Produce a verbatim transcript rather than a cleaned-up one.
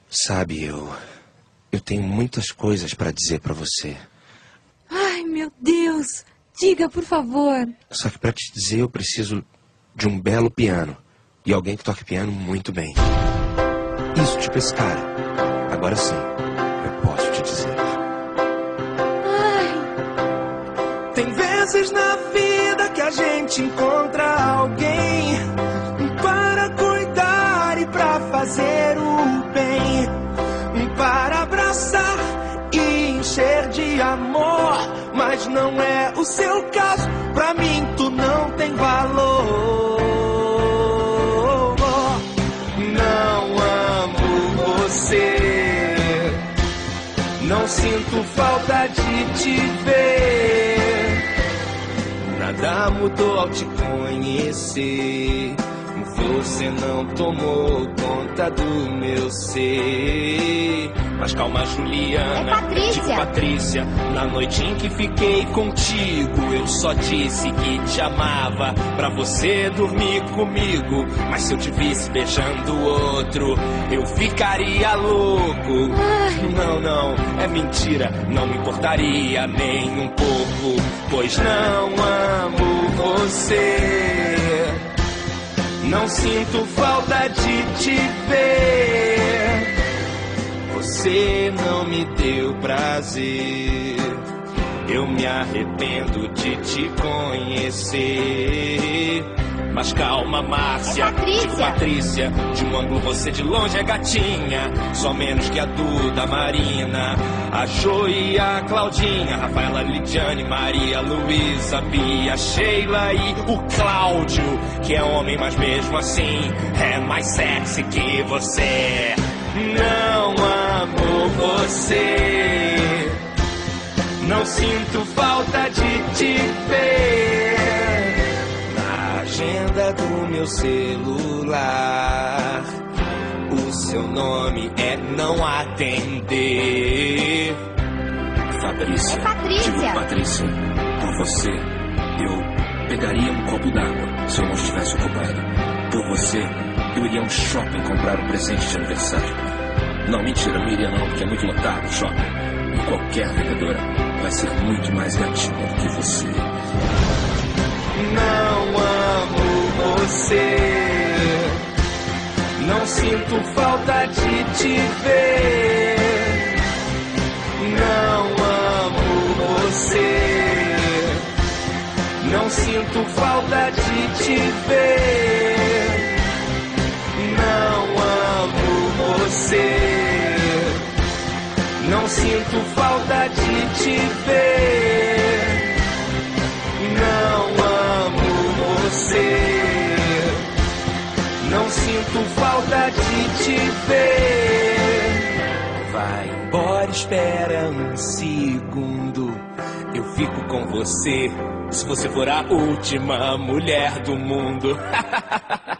Sabe, eu... Eu tenho muitas coisas pra dizer pra você. Ai, meu Deus. Diga, por favor. Só que pra te dizer eu preciso de um belo piano. E alguém que toque piano muito bem. Isso, tipo esse cara. Agora sim, eu posso te dizer. Ai. Tem vezes na vida que a gente encontra alguém para cuidar e pra fazer o bem, para abraçar e encher de amor. Mas não é o seu caso, pra mim tu não tem valor. Não amo você, não sinto falta de te ver. Nada mudou ao te conhecer. Você não tomou conta do meu ser. Mas calma, Juliana, é Patrícia. Digo Patrícia, na noite em que fiquei contigo, eu só disse que te amava pra você dormir comigo. Mas se eu te visse beijando outro, eu ficaria louco. Ai. Não, não, é mentira, não me importaria nem um pouco, pois não amo você. Não sinto falta de te ver. Você não me deu prazer. Eu me arrependo de te conhecer. Mas calma, Márcia, é Patrícia. Digo Patrícia, de um ângulo você de longe é gatinha. Só menos que a Duda, Marina, a Jo e a Claudinha, Rafaela, Lidiane, Maria, Luísa, Bia, Sheila e o Cláudio, que é homem, mas mesmo assim é mais sexy que você. Não amo você, não sinto falta de te ver. Na agenda do meu celular, o seu nome é não atender. É Fabrícia, Patrícia. Digo Patrícia, por você, eu pegaria um copo d'água se eu não estivesse ocupado. Por você, eu iria a um shopping comprar um presente de aniversário. Não, mentira, não iria não, porque é muito lotado o shopping. E qualquer vendedora vai ser muito mais gatinha do que você. Não amo você, não sinto falta de te ver. Não amo você, não sinto falta de te ver. Não amo você, não sinto falta de te ver. Não amo você, não sinto falta de te ver. Vai embora, espera um segundo, eu fico com você se você for a última mulher do mundo.